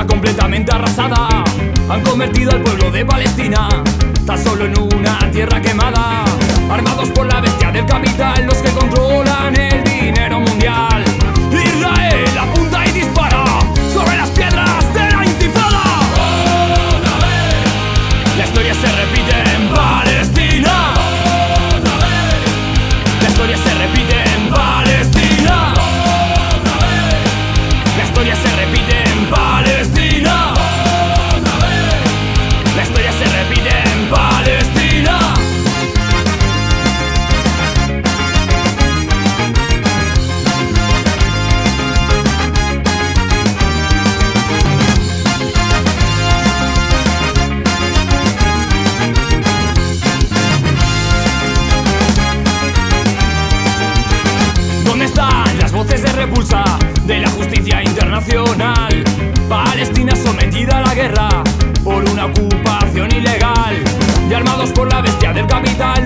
está completamente arrasada. Han convertido al pueblo de Palestina tan solo en una tierra quemada. Armados por la bestia del capital, los que controlan el dinero mundial. Israel apunta y dispara sobre las piedras de la intifada. Otra vez. La historia se repite en Palestina. Otra vez. La historia se repite en Palestina. Otra vez. La historia se repite en Palestina. Otra vez. La historia se repite en Palestina. ¿Dónde están las voces de repulsa de la justicia internacional? Palestina sometida a la guerra por una ocupación ilegal y armados por la bestia del capital,